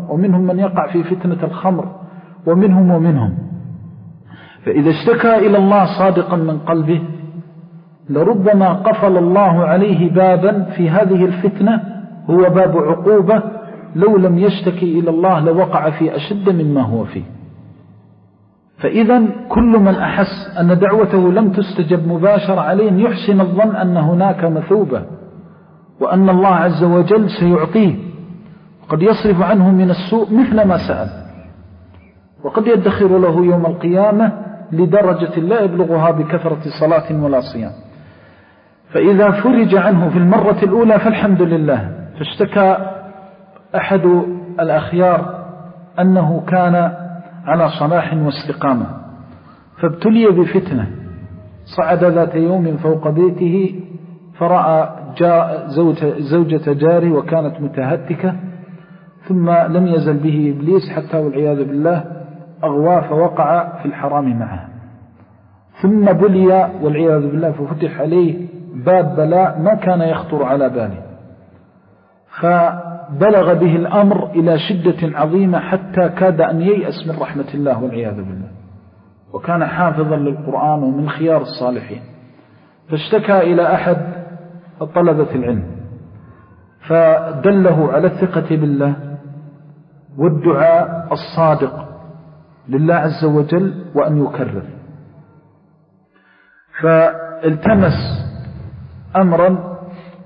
ومنهم من يقع في فتنة الخمر ومنهم ومنهم. فإذا اشتكى إلى الله صادقا من قلبه لربما قفل الله عليه بابا في هذه الفتنة هو باب عقوبة، لو لم يشتكي إلى الله لوقع في أشد مما هو فيه. فإذا كل من أحس أن دعوته لم تستجب مباشرة عليه أن يحسن الظن أن هناك مثوبة وأن الله عز وجل سيعطيه، وقد يصرف عنه من السوء مثل ما سأل، وقد يدخر له يوم القيامة لدرجة لا يبلغها بكثرة صلاة ولا صيام. فإذا فرج عنه في المرة الأولى فالحمد لله. فاشتكى أحد الأخيار أنه كان على صلاح واستقامة فابتلي بفتنة، صعد ذات يوم فوق بيته فرأى زوجة جاره وكانت متهتكة، ثم لم يزل به إبليس حتى والعياذ بالله أغوى فوقع في الحرام معه، ثم بلي والعياذ بالله ففتح عليه باب بلاء ما كان يخطر على باله، فبلغ به الأمر إلى شدة عظيمة حتى كاد أن ييأس من رحمة الله والعياذ بالله، وكان حافظا للقرآن ومن خيار الصالحين. فاشتكى إلى أحد طلبة العلم فدله على الثقة بالله والدعاء الصادق لله عز وجل وأن يكرر. فالتمس أمرا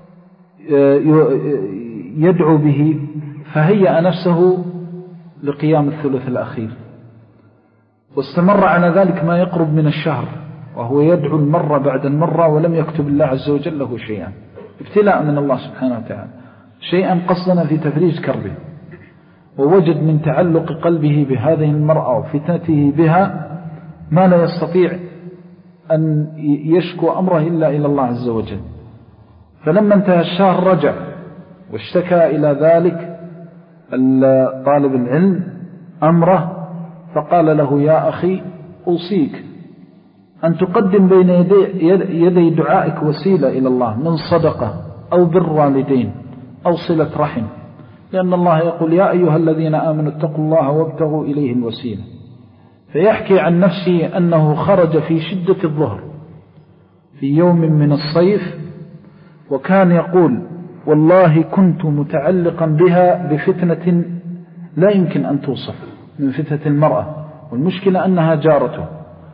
يدعو به فهيأ نفسه لقيام الثلث الأخير، واستمر على ذلك ما يقرب من الشهر وهو يدعو المرة بعد المرة ولم يكتب الله عز وجل له شيئا، ابتلاء من الله سبحانه وتعالى، شيئا قصدنا في تفريج كربه. ووجد من تعلق قلبه بهذه المرأة وفتنته بها ما لا يستطيع أن يشكو أمره إلا إلى الله عز وجل. فلما انتهى الشهر رجع واشتكى إلى ذلك طالب العلم أمره، فقال له يا أخي أوصيك أن تقدم بين يدي, يدي دعائك وسيلة إلى الله من صدقة أو بر والدين أو صلة رحم، لأن الله يقول يا أيها الذين آمنوا اتقوا الله وابتغوا إليه الوسيلة. فيحكي عن نفسه أنه خرج في شدة الظهر في يوم من الصيف، وكان يقول والله كنت متعلقا بها بفتنة لا يمكن أن توصف من فتنة المرأة، والمشكلة أنها جارته.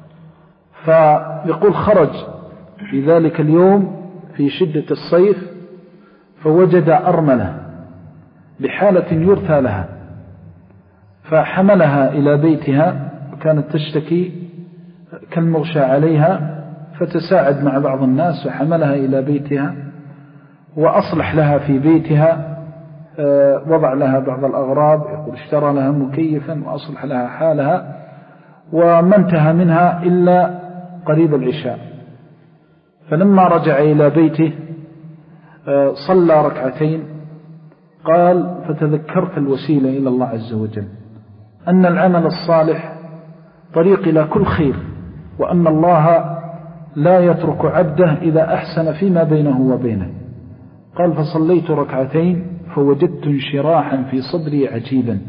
فيقول خرج في ذلك اليوم في شدة الصيف فوجد أرملة بحالة يرثى لها، فحملها إلى بيتها، كانت تشتكي كالمغشى عليها، فتساعد مع بعض الناس وحملها إلى بيتها وأصلح لها في بيتها، وضع لها بعض الأغراض، يقول اشترى لها مكيفا وأصلح لها حالها، وما انتهى منها إلا قريب العشاء. فلما رجع إلى بيته صلى ركعتين، قال فتذكرت الوسيلة إلى الله عز وجل، أن العمل الصالح طريق إلى كل خير، وأن الله لا يترك عبده إذا أحسن فيما بينه وبينه. قال فصليت ركعتين فوجدت انشراحا في صدري عجيبا.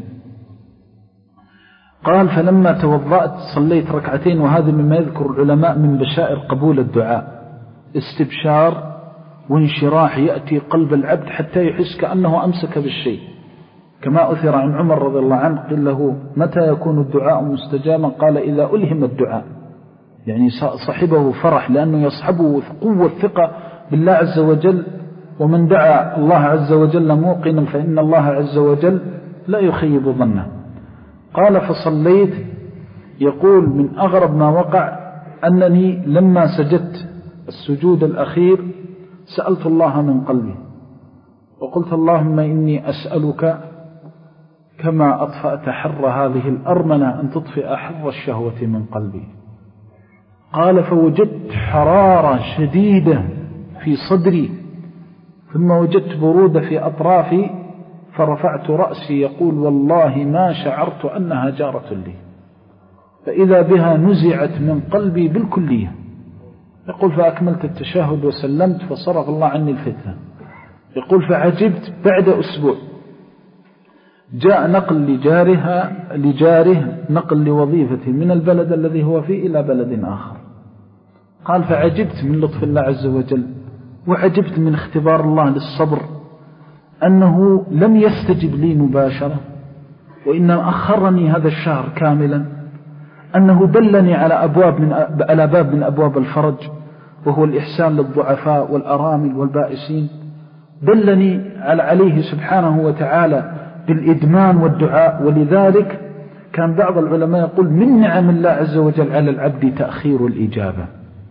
قال فلما توضأت صليت ركعتين، وهذا مما يذكر العلماء من بشائر قبول الدعاء، استبشار وانشراح يأتي قلب العبد حتى يحس كأنه أمسك بالشيء، كما أثر عن عمر رضي الله عنه قيل له متى يكون الدعاء مستجابا؟ قال إذا ألهم الدعاء، يعني صاحبه فرح لأنه يصحبه قوة الثقة بالله عز وجل، ومن دعا الله عز وجل موقنا فإن الله عز وجل لا يخيب ظنه. قال فصليت، يقول من أغرب ما وقع أنني لما سجدت السجود الأخير سألت الله من قلبي وقلت اللهم إني أسألك كما أطفأت حر هذه الأرملة أن تطفئ حر الشهوة من قلبي. قال فوجدت حرارة شديدة في صدري، ثم وجدت برودة في أطرافي، فرفعت رأسي يقول والله ما شعرت أنها جارة لي، فإذا بها نزعت من قلبي بالكلية. يقول فأكملت التشهد وسلمت فصرف الله عني الفتنة. يقول فعجبت بعد أسبوع جاء نقل لجارها لجاره نقل لوظيفته من البلد الذي هو فيه إلى بلد آخر. قال فعجبت من لطف الله عز وجل وعجبت من اختبار الله للصبر أنه لم يستجب لي مباشرة وإنما أخرني هذا الشهر كاملا، أنه دلني على أبواب من على باب من أبواب الفرج وهو الإحسان للضعفاء والأرامل والبائسين، دلني على عليه سبحانه وتعالى بالإدمان والدعاء. ولذلك كان بعض العلماء يقول من نعم الله عز وجل على العبد تأخير الإجابة،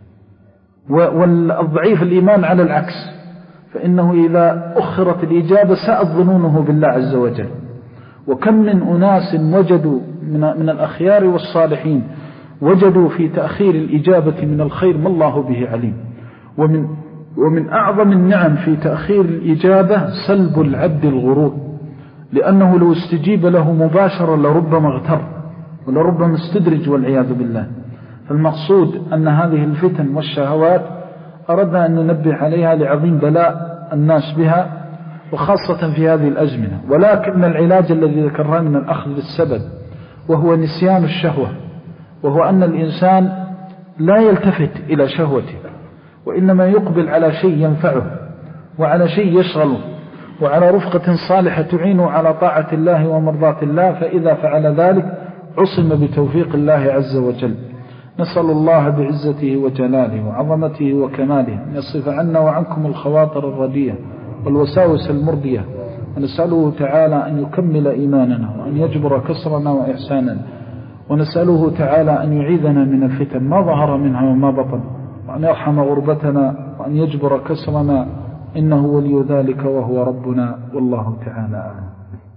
والضعيف الإيمان على العكس، فإنه إذا أخرت الإجابة ساءت ظنونه بالله عز وجل. وكم من أناس وجدوا من, من الأخيار والصالحين وجدوا في تأخير الإجابة من الخير ما الله به عليم. ومن, ومن أعظم النعم في تأخير الإجابة سلب العبد الغرور، لأنه لو استجيب له مباشرة لربما اغتر ولربما استدرج والعياذ بالله. فالمقصود أن هذه الفتن والشهوات أردنا أن ننبه عليها لعظيم بلاء الناس بها وخاصة في هذه الأزمنة. ولكن العلاج الذي ذكرناه من الأخذ بالسبب وهو نسيان الشهوة، وهو أن الإنسان لا يلتفت إلى شهوته وإنما يقبل على شيء ينفعه وعلى شيء يشغله وعلى رفقة صالحة تعينه على طاعة الله ومرضاة الله، فإذا فعل ذلك عصم بتوفيق الله عز وجل. نسأل الله بعزته وجلاله وعظمته وكماله أن يصرف عنا وعنكم الخواطر الردية والوساوس المردية، ونسأله تعالى أن يكمل إيماننا وأن يجبر كسرنا وإحساننا، ونسأله تعالى أن يعيذنا من الفتن ما ظهر منها وما بطن، وأن يرحم غربتنا وأن يجبر كسرنا، إنه ولي ذلك وهو ربنا والله تعالى أعلم.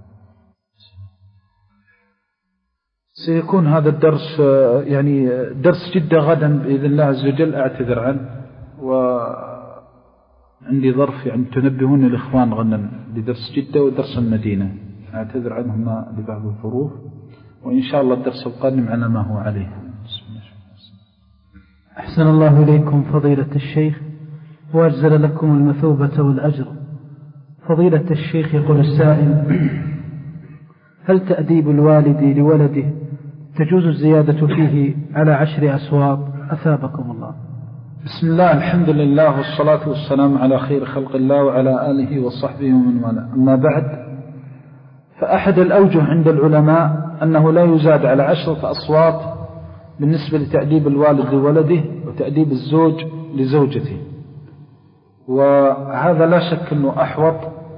سيكون هذا الدرس يعني درس جدة غدا بإذن الله عز وجل، أعتذر عنه، وعندي ظرف يعني تنبهون الإخوان غدا لدرس جدة ودرس المدينة، أعتذر عنهما لبعض الظروف، وإن شاء الله الدرس القادم على ما هو عليه. أحسن الله إليكم فضيلة الشيخ وأجزل لكم المثوبة والأجر. فضيلة الشيخ يقول السائل: هل تأديب الوالد لولده تجوز الزيادة فيه على عشر أصوات؟ أثابكم الله. بسم الله، الحمد لله والصلاة والسلام على خير خلق الله وعلى آله وصحبه ومن والاه. أما بعد، فأحد الأوجه عند العلماء أنه لا يزاد على عشرة أصوات بالنسبة لتأديب الوالد لولده وتأديب الزوج لزوجته، وهذا لا شك أنه أحوط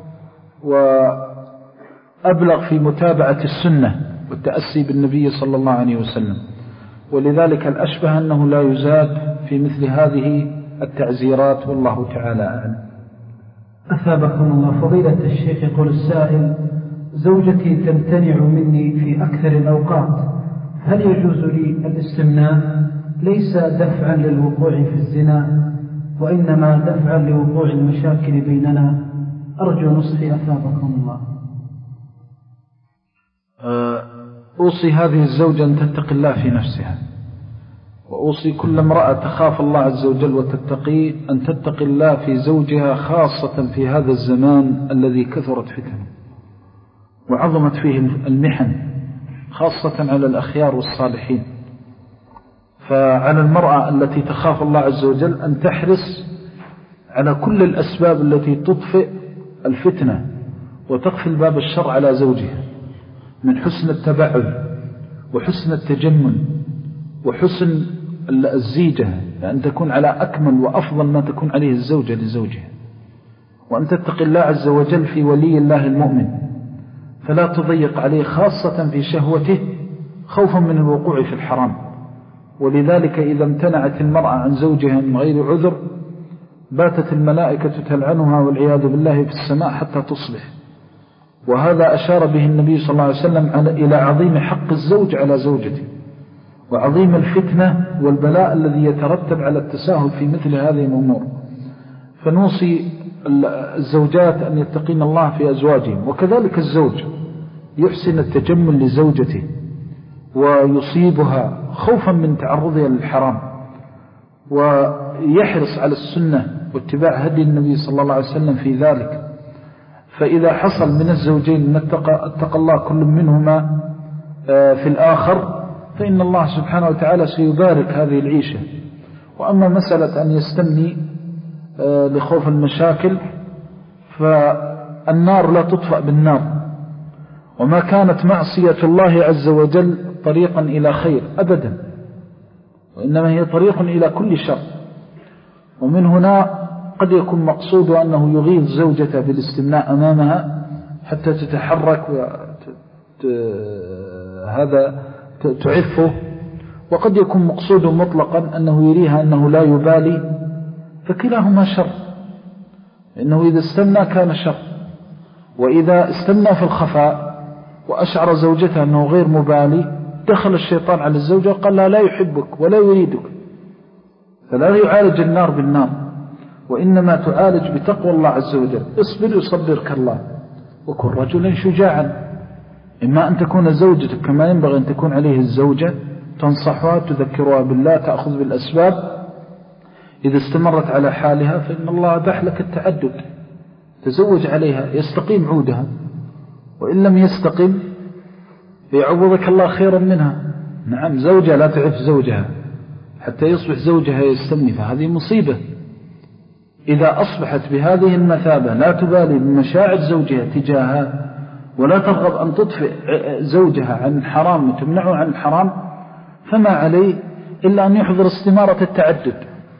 وأبلغ في متابعة السنة والتأسي بالنبي صلى الله عليه وسلم، ولذلك الأشبه أنه لا يزاد في مثل هذه التعزيرات، والله تعالى أعلم. أثابكم الله. فضيلة الشيخ يقول السائل: زوجتي تمتنع مني في أكثر الأوقات، هل يجوز لي الاستمناء ليس دفعا للوقوع في الزنا وإنما دفعا لوقوع المشاكل بيننا؟ أرجو نصحي أثابكم الله. أوصي هذه الزوجة أن تتقي الله في نفسها، وأوصي كل امرأة تخاف الله عز وجل وتتقي أن تتقي الله في زوجها، خاصة في هذا الزمان الذي كثرت فتنه وعظمت فيه المحن، خاصة على الأخيار والصالحين. فعلى المرأة التي تخاف الله عز وجل أن تحرص على كل الأسباب التي تطفئ الفتنة وتقفل باب الشر على زوجها، من حسن التبعد وحسن التجمل وحسن الزيجة، لأن تكون على أكمل وأفضل ما تكون عليه الزوجة لزوجها، وأن تتقي الله عز وجل في ولي الله المؤمن، فلا تضيق عليه خاصة في شهوته خوفا من الوقوع في الحرام. ولذلك إذا امتنعت المرأة عن زوجها من غير عذر باتت الملائكة تلعنها والعياذ بالله في السماء حتى تصلح. وهذا أشار به النبي صلى الله عليه وسلم إلى عظيم حق الزوج على زوجته، وعظيم الفتنة والبلاء الذي يترتب على التساهل في مثل هذه الأمور. فنوصي الزوجات أن يتقين الله في أزواجهم، وكذلك الزوج يحسن التجمل لزوجته ويصيبها خوفا من تعرضها للحرام، ويحرص على السنة واتباع هدي النبي صلى الله عليه وسلم في ذلك. فإذا حصل من الزوجين اتقى الله كل منهما في الآخر فإن الله سبحانه وتعالى سيبارك هذه العيشة. وأما مسألة أن يستمني لخوف المشاكل فالنار لا تطفأ بالنار، وما كانت معصية الله عز وجل طريقا إلى خير أبدا، وإنما هي طريق إلى كل شر. ومن هنا قد يكون مقصود أنه يغيظ زوجته بالاستمناء أمامها حتى تتحرك وهذا تعفه، وقد يكون مقصود مطلقا أنه يريها أنه لا يبالي، فكلاهما شر، إنه إذا استمنى كان شر. وإذا استمنى في الخفاء وأشعر زوجته أنه غير مبالي دخل الشيطان على الزوجة وقال لا لا يحبك ولا يريدك. فلا يعالج النار بالنار، وإنما تعالج بتقوى الله عز وجل. اصبر يصبرك الله، وكن رجلا شجاعا. إما أن تكون زوجتك كما ينبغي أن تكون عليه الزوجة، تنصحها تذكرها بالله، تأخذ بالأسباب. إذا استمرت على حالها فإن الله أباح لك التعدد، تزوج عليها يستقيم عودها، وإن لم يستقيم فيعوضك الله خيرا منها. نعم، زوجة لا تعرف زوجها حتى يصبح زوجها يستمني، فهذه مصيبة. إذا أصبحت بهذه المثابة لا تبالي بمشاعر زوجها تجاهها، ولا ترغب أن تطفئ زوجها عن الحرام وتمنعه عن الحرام، فما عليه إلا أن يحضر استمارة التعدد،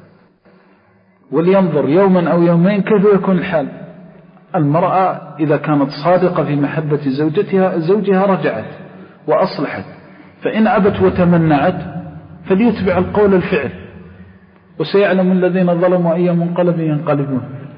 ولينظر يوما أو يومين كيف يكون الحال. المرأة إذا كانت صادقة في محبة زوجتها زوجها رجعت وأصلحت، فإن أبت وتمنعت فليتبع القول الفعل، وسيعلم الذين ظلموا أي منقلب ينقلبون.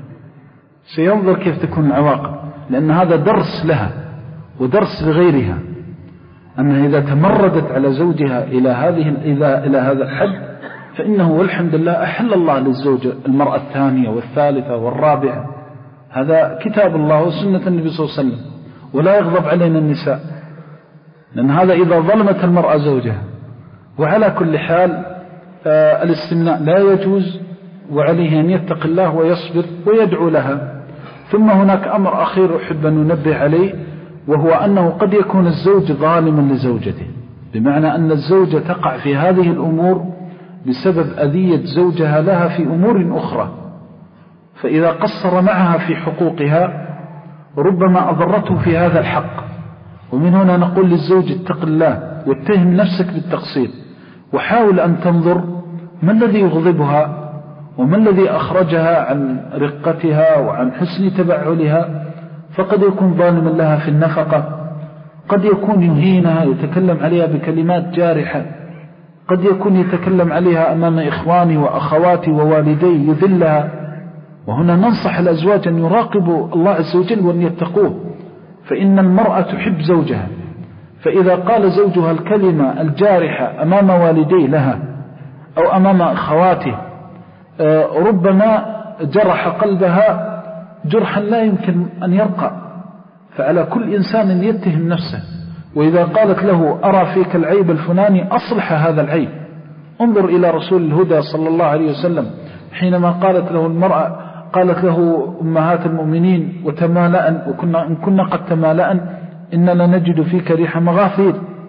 سينظر كيف تكون العواقب، لأن هذا درس لها ودرس لغيرها، أنها إذا تمردت على زوجها إلى هذه إلى هذا الحد فإنه والحمد لله أحل الله للزوجة المرأة الثانية والثالثة والرابعة. هذا كتاب الله وسنة النبي صلى الله عليه وسلم، ولا يغضب علينا النساء، لأن هذا إذا ظلمت المرأة زوجها. وعلى كل حال آه الاستمناء لا يجوز، وعليه أن يتق الله ويصبر ويدعو لها. ثم هناك أمر أخير أحب أن ننبه عليه، وهو أنه قد يكون الزوج ظالما لزوجته، بمعنى أن الزوجة تقع في هذه الأمور بسبب أذية زوجها لها في أمور أخرى، فإذا قصر معها في حقوقها ربما أضرته في هذا الحق. ومن هنا نقول للزوج اتق الله واتهم نفسك بالتقصير، وحاول أن تنظر ما الذي يغضبها وما الذي أخرجها عن رقتها وعن حسن تبعلها. فقد يكون ظالما لها في النفقة، قد يكون يهينها يتكلم عليها بكلمات جارحة، قد يكون يتكلم عليها أمام إخواني وأخواتي ووالدي يذلها. وهنا ننصح الأزواج أن يراقبوا الله عز وجل وأن يتقوه، فإن المرأة تحب زوجها، فإذا قال زوجها الكلمة الجارحة أمام والدي لها أو أمام أخواته ربما جرح قلبها جرحا لا يمكن أن يرقى. فعلى كل إنسان يتهم نفسه، وإذا قالت له أرى فيك العيب الفلاني أصلح هذا العيب. انظر إلى رسول الهدى صلى الله عليه وسلم حينما قالت له المرأة قالت له أمهات المؤمنين وتمالأن وكنا إن كنا قد تمالأن إننا نجد فيك ريح مغافير،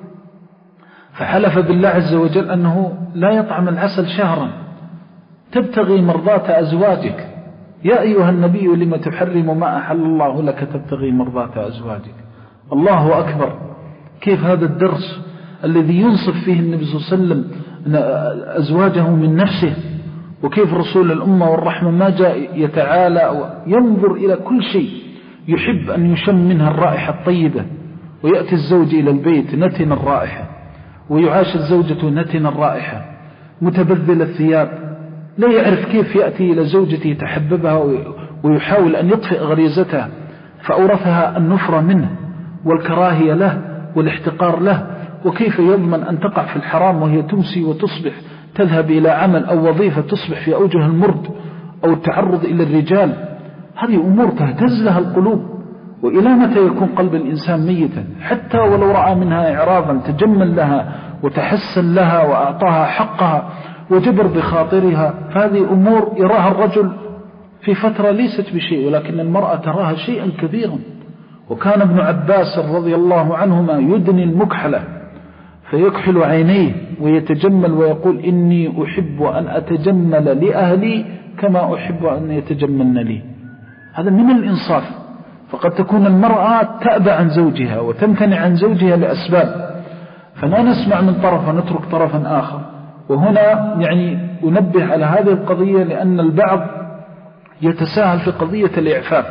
فحلف بالله عز وجل أنه لا يطعم العسل شهرا تبتغي مرضات أزواجك. يا أيها النبي لما تحرم ما أحل الله لك تبتغي مرضات أزواجك. الله أكبر، كيف هذا الدرس الذي ينصف فيه النبي صلى الله عليه وسلم أزواجه من نفسه، وكيف رسول الأمة والرحمة ما جاء يتعالى وينظر إلى كل شيء، يحب أن يشم منها الرائحة الطيبة. ويأتي الزوج إلى البيت نتن الرائحة، ويعاش الزوجة نتن الرائحة، متبذل الثياب، لا يعرف كيف يأتي إلى زوجته يتحببها ويحاول أن يطفئ غريزتها، فأورثها النفرة منه والكراهية له والاحتقار له. وكيف يضمن أن تقع في الحرام وهي تمسي وتصبح تذهب إلى عمل أو وظيفة تصبح في أوجه المرد أو التعرض إلى الرجال؟ هذه أمور تهتز لها القلوب. وإلى متى يكون قلب الإنسان ميتا؟ حتى ولو رأى منها إعراضا تجمل لها وتحسن لها وأعطاها حقها وجبر بخاطرها، فهذه أمور يراها الرجل في فترة ليست بشيء، ولكن المرأة تراها شيئا كبيرا. وكان ابن عباس رضي الله عنهما يدني المكحلة فيكحل عينيه ويتجمل ويقول إني أحب أن أتجمل لأهلي كما أحب أن يتجملن لي. هذا من الإنصاف. فقد تكون المرأة تأبى عن زوجها وتمتنع عن زوجها لأسباب، فلا نسمع من طرف ونترك طرفا آخر. وهنا يعني أنبه على هذه القضية، لأن البعض يتساهل في قضية الإعفاف،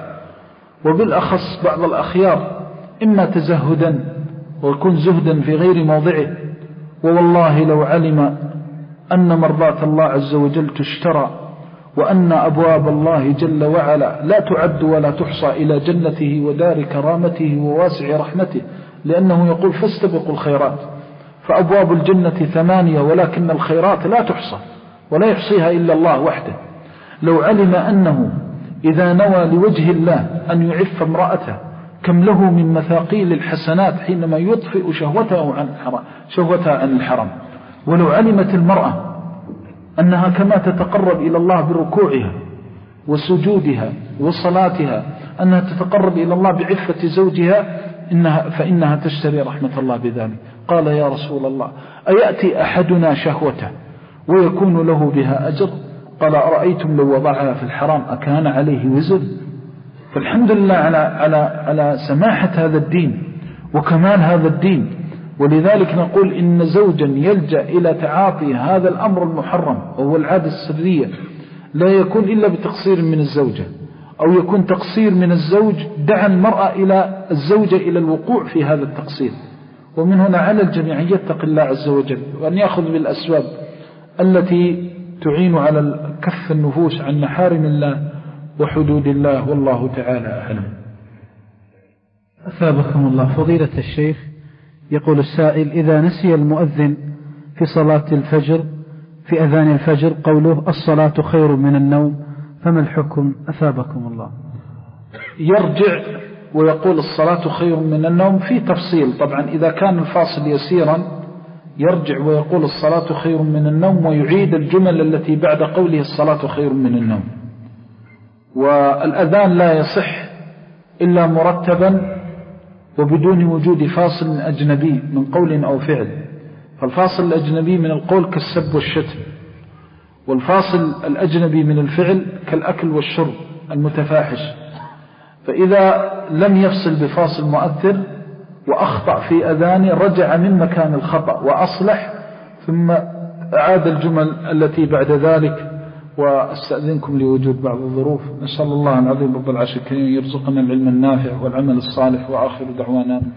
وبالأخص بعض الأخيار إما تزهدا ويكون زهدا في غير موضعه. ووالله لو علم أن مرضاة الله عز وجل تشترى، وأن أبواب الله جل وعلا لا تعد ولا تحصى إلى جنته ودار كرامته وواسع رحمته، لأنه يقول فاستبقوا الخيرات، فأبواب الجنة ثمانية ولكن الخيرات لا تحصى ولا يحصيها إلا الله وحده. لو علم أنه إذا نوى لوجه الله أن يعف امرأته كم له من مثاقيل الحسنات حينما يطفئ شهوتها عن الحرام, شهوتها عن الحرام. ولو علمت المرأة أنها كما تتقرب إلى الله بركوعها وسجودها وصلاتها أنها تتقرب إلى الله بعفة زوجها إنها فإنها تشتري رحمة الله بذلك. قال يا رسول الله أيأتي أحدنا شهوته ويكون له بها أجر؟ قال أرأيتم لو وضعها في الحرام أكان عليه وزر؟ فالحمد لله على, على, على سماحة هذا الدين وكمال هذا الدين. ولذلك نقول إن زوجا يلجأ إلى تعاطي هذا الأمر المحرم وهو العادة السرية لا يكون إلا بتقصير من الزوجة، أو يكون تقصير من الزوج دعا المرأة إلى الزوجة إلى الوقوع في هذا التقصير. ومن هنا على الجميع أن يتق الله عز وجل وأن يأخذ بالأسباب التي تعين على كف النفوس عن محارم الله وحدود الله، والله تعالى أعلم. أثابكم الله. فضيلة الشيخ، يقول السائل: إذا نسي المؤذن في صلاة الفجر في أذان الفجر قوله الصلاة خير من النوم، فما الحكم؟ أثابكم الله. يرجع ويقول الصلاة خير من النوم في تفصيل. طبعا إذا كان الفاصل يسيرا يرجع ويقول الصلاة خير من النوم ويعيد الجمل التي بعد قوله الصلاة خير من النوم. والأذان لا يصح إلا مرتبا وبدون وجود فاصل أجنبي من قول أو فعل. فالفاصل الأجنبي من القول كالسب والشتم، والفاصل الأجنبي من الفعل كالأكل والشرب المتفاحش. فإذا لم يفصل بفاصل مؤثر وأخطأ في أذانه رجع من مكان الخطأ وأصلح ثم أعاد الجمل التي بعد ذلك. وأستأذنكم لوجود بعض الظروف. نسأل الله العظيم رب العرش الكريم يرزقنا العلم النافع والعمل الصالح، وآخر دعوانا